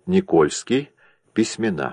Никольский. Письмена.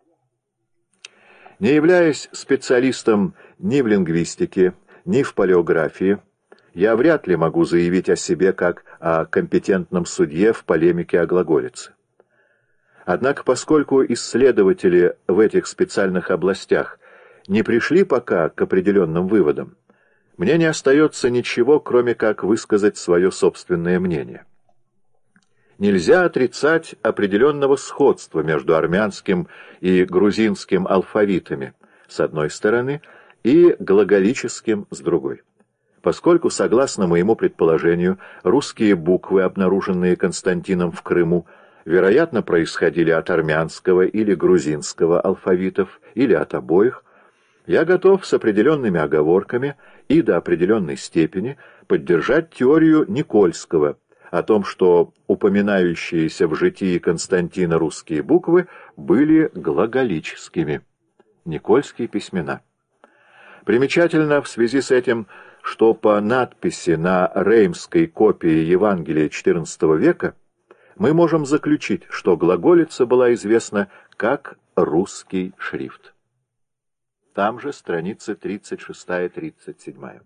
Не являясь специалистом ни в лингвистике, ни в палеографии, я вряд ли могу заявить о себе как о компетентном судье в полемике о глаголице. Однако, поскольку исследователи в этих специальных областях не пришли пока к определенным выводам, мне не остается ничего, кроме как высказать свое собственное мнение. Нельзя отрицать определенного сходства между армянским и грузинским алфавитами, с одной стороны, и глаголическим, с другой. Поскольку, согласно моему предположению, русские буквы, обнаруженные Константином в Крыму, вероятно, происходили от армянского или грузинского алфавитов, или от обоих, я готов с определенными оговорками и до определенной степени поддержать теорию Никольского о том, что упоминающиеся в житии Константина русские буквы были глаголическими. Никольские письмена. Примечательно в связи с этим, что по надписи на реймской копии Евангелия XIV века мы можем заключить, что глаголица была известна как русский шрифт. Там же страницы 36-37.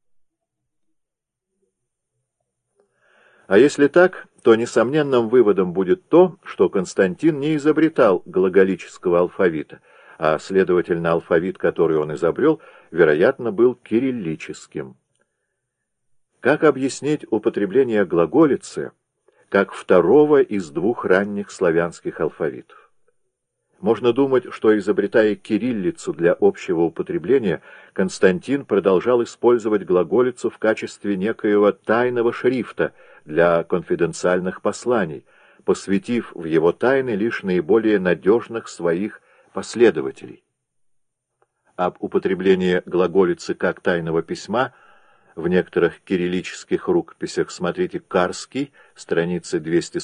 А если так, то несомненным выводом будет то, что Константин не изобретал глаголического алфавита, а, следовательно, алфавит, который он изобрел, вероятно, был кириллическим. Как объяснить употребление глаголицы как второго из двух ранних славянских алфавитов? Можно думать, что, изобретая кириллицу для общего употребления, Константин продолжал использовать глаголицу в качестве некоего тайного шрифта для конфиденциальных посланий, посвятив в его тайны лишь наиболее надежных своих последователей. Об употреблении глаголицы как тайного письма в некоторых кириллических рукописях смотрите Карский, страницы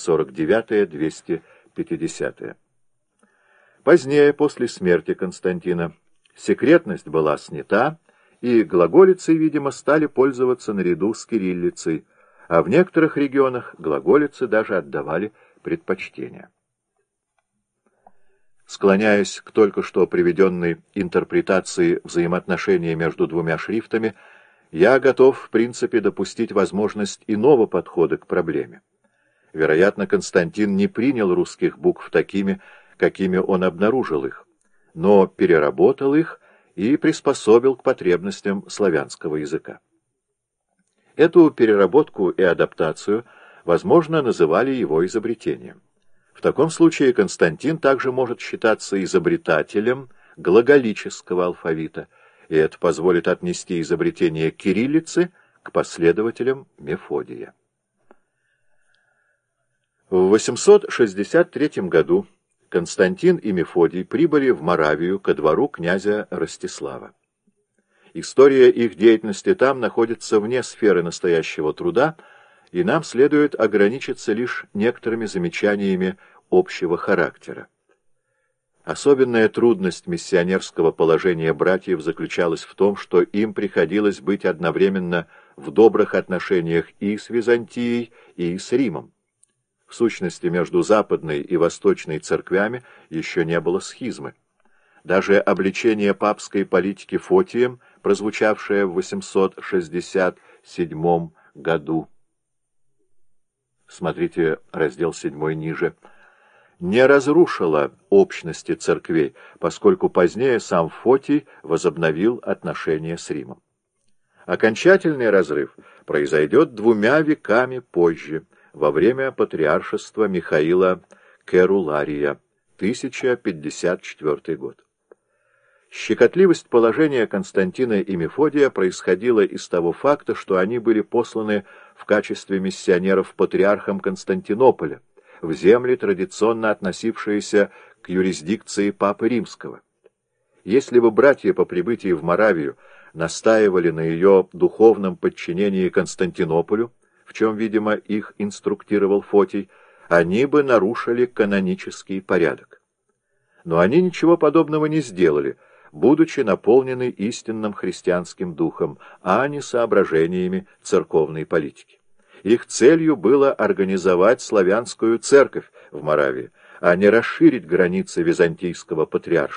249-250. Позднее, после смерти Константина, секретность была снята, и глаголицей, видимо, стали пользоваться наряду с кириллицей, а в некоторых регионах глаголице даже отдавали предпочтение. Склоняясь к только что приведенной интерпретации взаимоотношений между двумя шрифтами, я готов, в принципе, допустить возможность иного подхода к проблеме. Вероятно, Константин не принял русских букв такими, какими он обнаружил их, но переработал их и приспособил к потребностям славянского языка. Эту переработку и адаптацию, возможно, называли его изобретением. В таком случае Константин также может считаться изобретателем глаголического алфавита, и это позволит отнести изобретение кириллицы к последователям Мефодия. В 863 году Константин и Мефодий прибыли в Моравию ко двору князя Ростислава. История их деятельности там находится вне сферы настоящего труда, и нам следует ограничиться лишь некоторыми замечаниями общего характера. Особенная трудность миссионерского положения братьев заключалась в том, что им приходилось быть одновременно в добрых отношениях и с Византией, и с Римом. В сущности, между западной и восточной церквями еще не было схизмы. Даже обличение папской политики Фотием, прозвучавшее в 867 году, смотрите раздел 7 ниже, не разрушило общности церквей, поскольку позднее сам Фотий возобновил отношения с Римом. Окончательный разрыв произойдет 2 веками позже, во время патриаршества Михаила Керулария, 1054 год. Щекотливость положения Константина и Мефодия происходила из того факта, что они были посланы в качестве миссионеров патриархом Константинополя, в земли, традиционно относившиеся к юрисдикции Папы Римского. Если бы братья по прибытии в Моравию настаивали на ее духовном подчинении Константинополю, в чем, видимо, их инструктировал Фотий, они бы нарушили канонический порядок. Но они ничего подобного не сделали, будучи наполнены истинным христианским духом, а не соображениями церковной политики. Их целью было организовать славянскую церковь в Моравии, а не расширить границы византийского патриаршества.